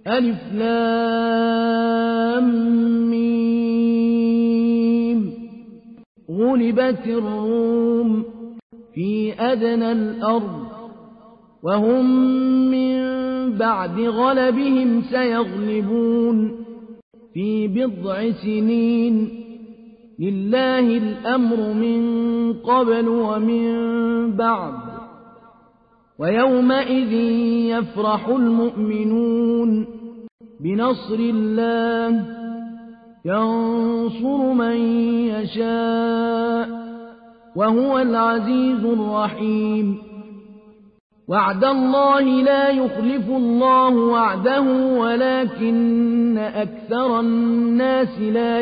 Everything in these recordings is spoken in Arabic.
ألف لام ميم. غلبت الروم في أدنى الأرض وهم من بعد غلبهم سيغلبون في بضع سنين. لله الأمر من قبل ومن بعد ويومئذ يفرح المؤمنون بنصر الله ينصر من يشاء وهو العزيز الرحيم. وعد الله لا يخلف الله وعده ولكن أكثر الناس لا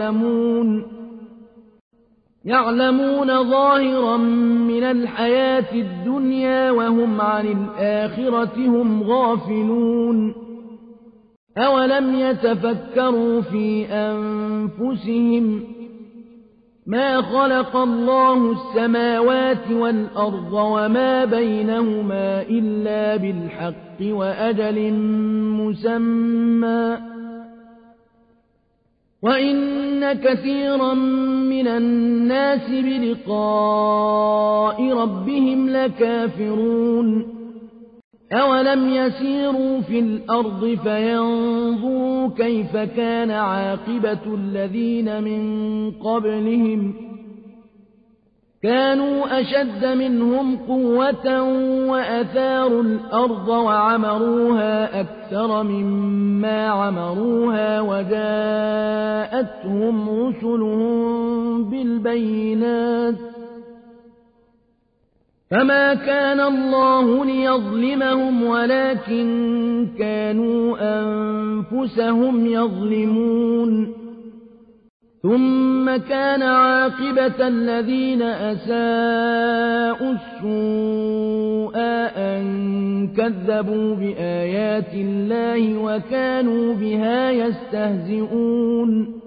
يعلمون ظاهرا من الحياة الدنيا وهم عن الآخرة هم غافلون. أولم يتفكروا في أنفسهم ما خلق الله السماوات والأرض وما بينهما إلا بالحق وأجل مسمى وإن كثيرا من الناس بلقاء ربهم لكافرون. أولم يسيروا في الأرض فينظروا كيف كان عاقبة الذين من قبلهم كانوا أشد منهم قوة وأثاروا الأرض وعمروها أكثر مما عمروها وجاءتهم رسلهم بالبينات فما كان الله ليظلمهم ولكن كانوا أنفسهم يظلمون. ثم كان عاقبة الذين أساءوا السوء أن كذبوا بآيات الله وكانوا بها يستهزئون.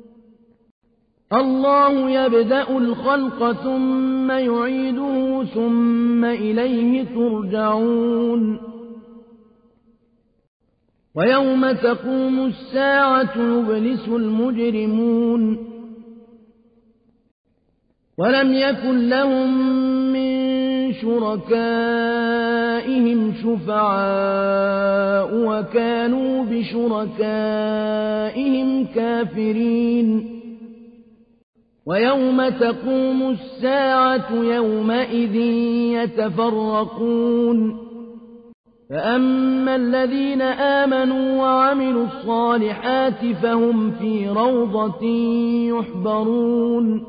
الله يبدأ الخلق ثم يعيده ثم إليه ترجعون. ويوم تقوم الساعة يبلس المجرمون ولم يكن لهم من شركائهم شفعاء وكانوا بشركائهم كافرين. ويوم تقوم الساعة يومئذ يتفرقون فأما الذين آمنوا وعملوا الصالحات فهم في روضة يحبرون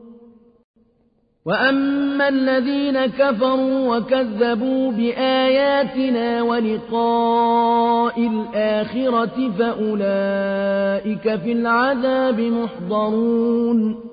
وأما الذين كفروا وكذبوا بآياتنا ولقاء الآخرة فأولئك في العذاب محضرون.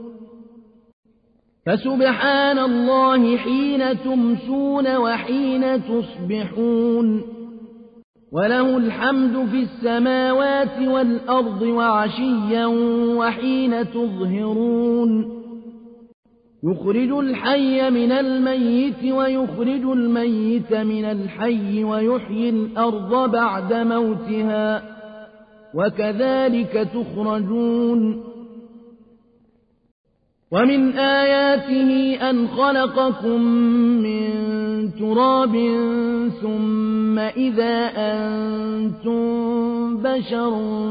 فسبحان الله حين تمسون وحين تصبحون وله الحمد في السماوات والأرض وعشيا وحين تظهرون. يخرج الحي من الميت ويخرج الميت من الحي ويحيي الأرض بعد موتها وكذلك تخرجون. ومن آياته أن خلقكم من تراب ثم إذا أنتم بشر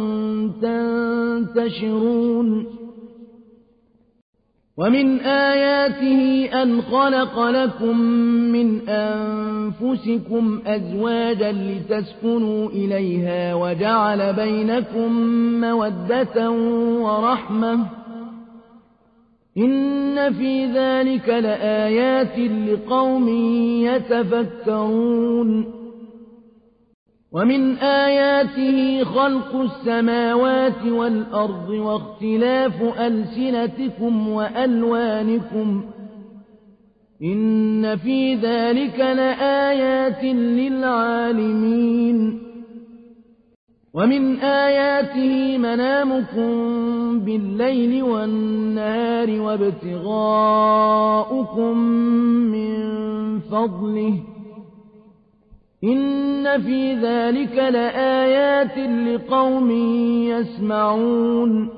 تنتشرون. ومن آياته أن خلق لكم من أنفسكم أزواجا لتسكنوا إليها وجعل بينكم مودة ورحمة إن في ذلك لآيات لقوم يتفكرون. ومن آياته خلق السماوات والأرض واختلاف ألسنتكم وألوانكم إن في ذلك لآيات للعالمين. ومن آياته منامكم بالليل والنهار وابتغاؤكم من فضله إن في ذلك لآيات لقوم يسمعون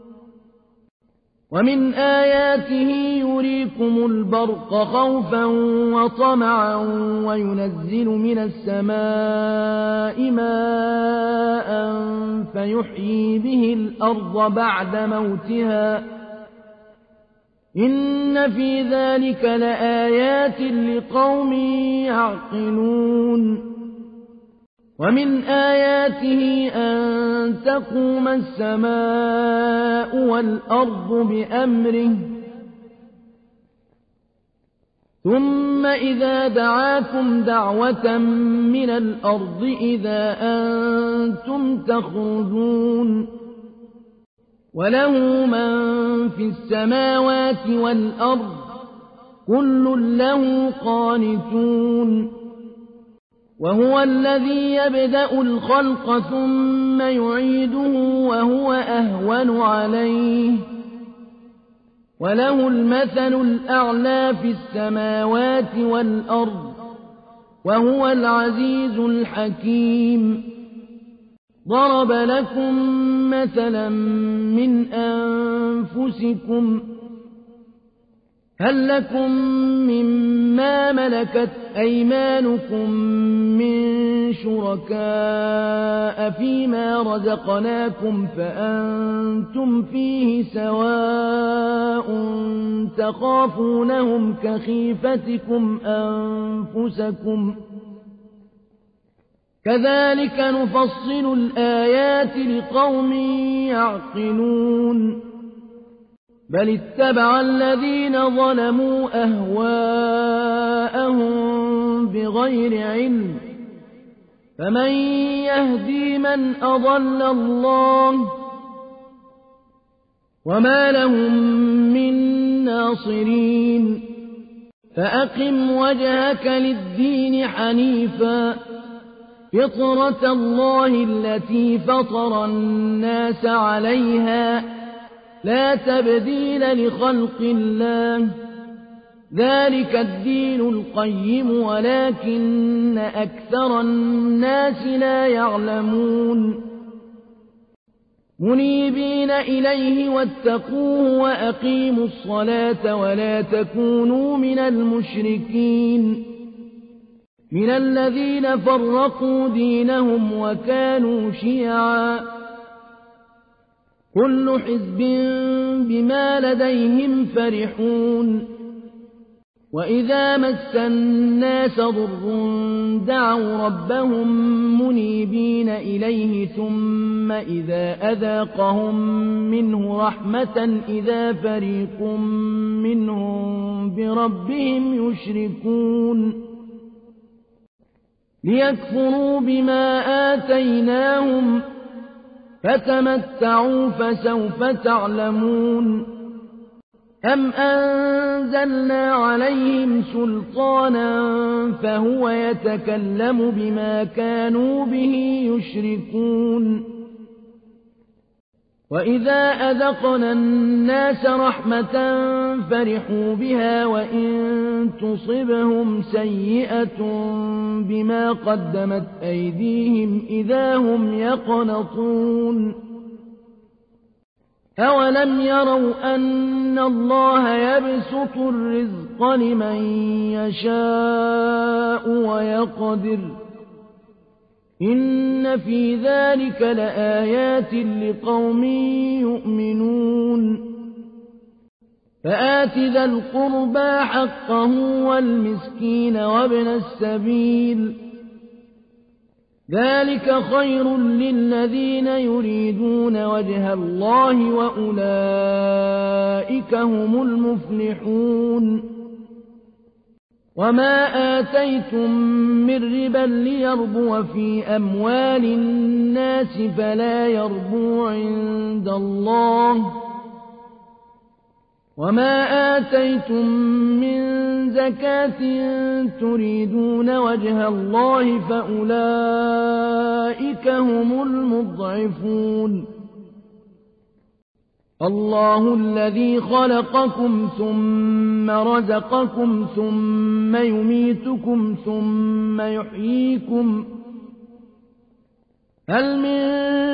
ومن آياته يريكم البرق خوفا وطمعا وينزل من السماء ماء فيحيي به الأرض بعد موتها إن في ذلك لآيات لقوم يعقلون ومن آياته أن تقوم السماء والأرض بأمره ثم إذا دعاكم دعوة من الأرض إذا أنتم تخرجون وله من في السماوات والأرض كل له قانتون وهو الذي يبدأ الخلق ثم يعيده وهو أهون عليه وله المثل الأعلى في السماوات والأرض وهو العزيز الحكيم ضرب لكم مثلا من أنفسكم هل لكم مما ملكت أيمانكم من شركاء فيما رزقناكم فأنتم فيه سواء تخافونهم كخيفتكم أنفسكم كذلك نفصل الآيات لقوم يعقلون بل اتبع الذين ظلموا أهواءهم بغير علم فمن يهدي من أضل الله وما لهم من ناصرين فأقم وجهك للدين حنيفا فطرة الله التي فطر الناس عليها لا تبديل لخلق الله ذلك الدين القيم ولكن أكثر الناس لا يعلمون منيبين إليه واتقوه وأقيموا الصلاة ولا تكونوا من المشركين من الذين فرقوا دينهم وكانوا شيعا كل حزب بما لديهم فرحون وإذا مس الناس ضر دعوا ربهم منيبين إليه ثم إذا أذاقهم منه رحمة إذا فريق منهم بربهم يشركون ليكفروا بما آتيناهم فتمتعوا فسوف تعلمون أم أنزلنا عليهم سلطانا فهو يتكلم بما كانوا به يشركون وإذا أذقنا الناس رحمة فرحوا بها وإن تصبهم سيئة بما قدمت أيديهم إذا هم يقنطون أولم يروا أن الله يبسط الرزق لمن يشاء ويقدر إن في ذلك لآيات لقوم يؤمنون فآت ذا القربى حقه والمسكين وابن السبيل ذلك خير للذين يريدون وجه الله وأولئك هم المفلحون وما آتيتم من ربا ليربو في أموال الناس فلا يربو عند الله وما آتيتم من زكاة تريدون وجه الله فأولئك هم المضعفون الله الذي خلقكم ثم رزقكم ثم يميتكم ثم يحييكم هل من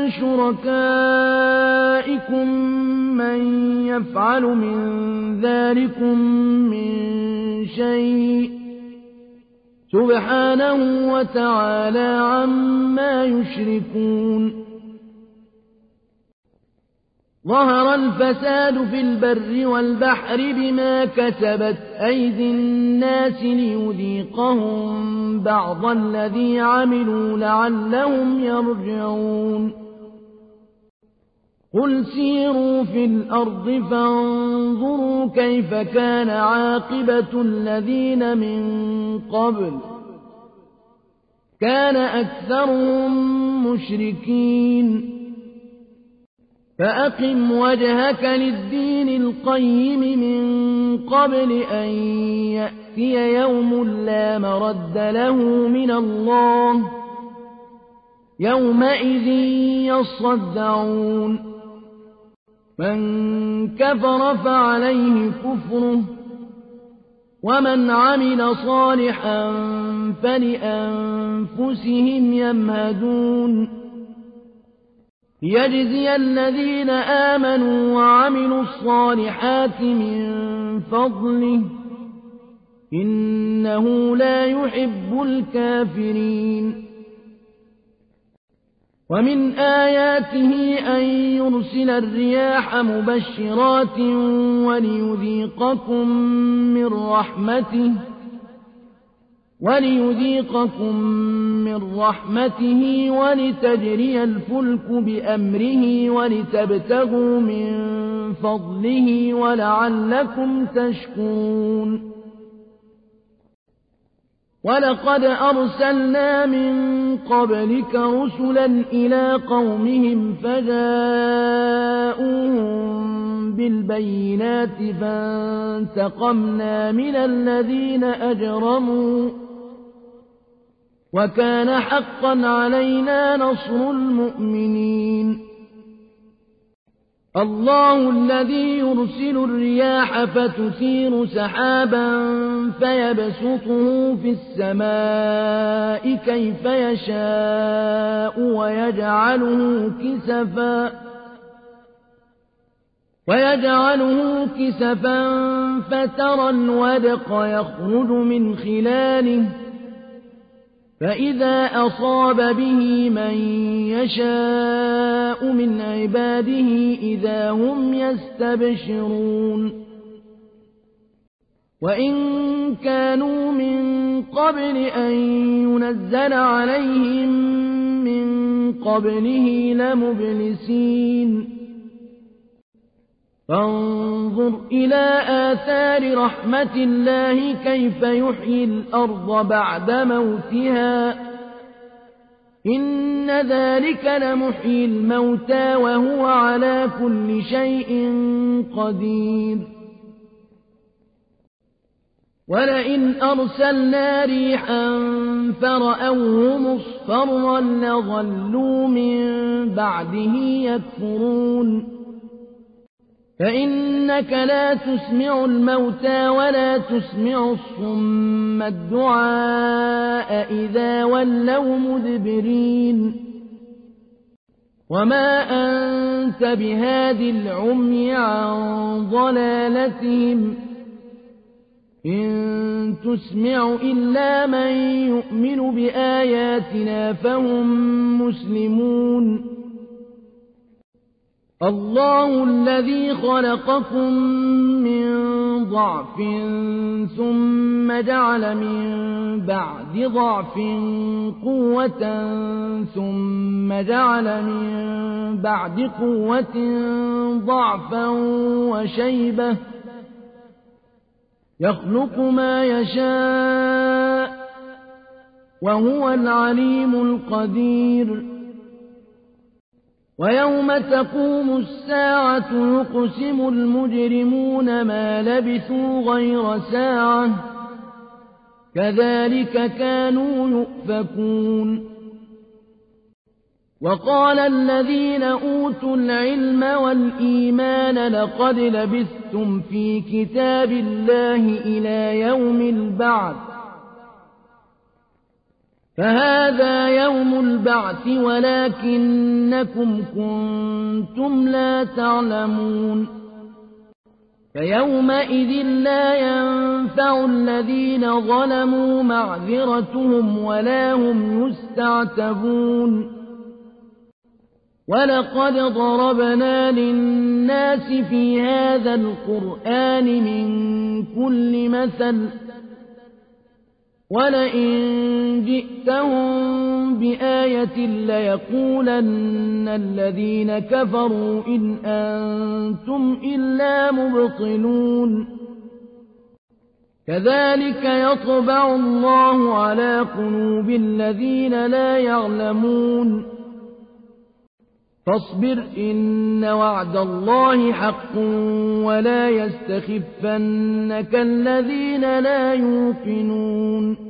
شركائكم من يفعل من ذلكم من شيء سبحانه وتعالى عما يشركون ظهر الفساد في البر والبحر بما كسبت أيدي الناس ليذيقهم بعض الذي عملوا لعلهم يرجعون قل سيروا في الأرض فانظروا كيف كان عاقبة الذين من قبل كان أكثرهم مشركين فأقم وجهك للدين القيم من قبل أن يأتي يوم لا مرد له من الله يومئذ يصدعون من كفر فعليه كفره ومن عمل صالحا فلأنفسهم يمهدون ليجزي الذين آمنوا وعملوا الصالحات من فضله إنه لا يحب الكافرين ومن آياته أن يرسل الرياح مبشرات وليذيقكم من رحمته ولتجري الفلك بأمره ولتبتغوا من فضله ولعلكم تشكرون ولقد أرسلنا من قبلك رسلا إلى قومهم فجاءوهم بالبينات فانتقمنا من الذين أجرموا وكان حقا علينا نصر المؤمنين الله الذي يرسل الرياح فتثير سحابا فيبسطه في السماء كيف يشاء ويجعله كسفا فترى الودق يخرج من خلاله فإذا أصاب به من يشاء من عباده إذا هم يستبشرون وإن كانوا من قبل أن ينزل عليهم من قبله لمبلسين فانظر إلى آثار رحمة الله كيف يحيي الأرض بعد موتها إن ذلك لمحيي الموتى وهو على كل شيء قدير ولئن أرسلنا ريحا فرأوه مصفرا لظلوا من بعده يكفرون فإنك لا تسمع الموتى ولا تسمع الصم الدعاء إذا ولوا مدبرين وما أنت بهاد العمي عن ضلالتهم إن تسمع إلا من يؤمن بآياتنا فهم مسلمون الله الذي خلقكم من ضعف ثم جعل من بعد ضعف قوة ثم جعل من بعد قوة ضعفا وشيبة يخلق ما يشاء وهو العليم القدير ويوم تقوم الساعة يقسم المجرمون ما لبثوا غير ساعة كذلك كانوا يؤفكون وقال الذين أوتوا العلم والإيمان لقد لبثتم في كتاب الله إلى يوم البعث فهذا يوم البعث ولكنكم كنتم لا تعلمون فيومئذ لا ينفع الذين ظلموا معذرتهم ولا هم يستعتبون ولقد ضربنا للناس في هذا القرآن من كل مثل ولئن جئتهم بآية ليقولن الذين كفروا إن أنتم إلا مبطلون كذلك يطبع الله على قلوب الذين لا يعلمون فاصبر إن وعد الله حق ولا يستخفنك الذين لا يوقنون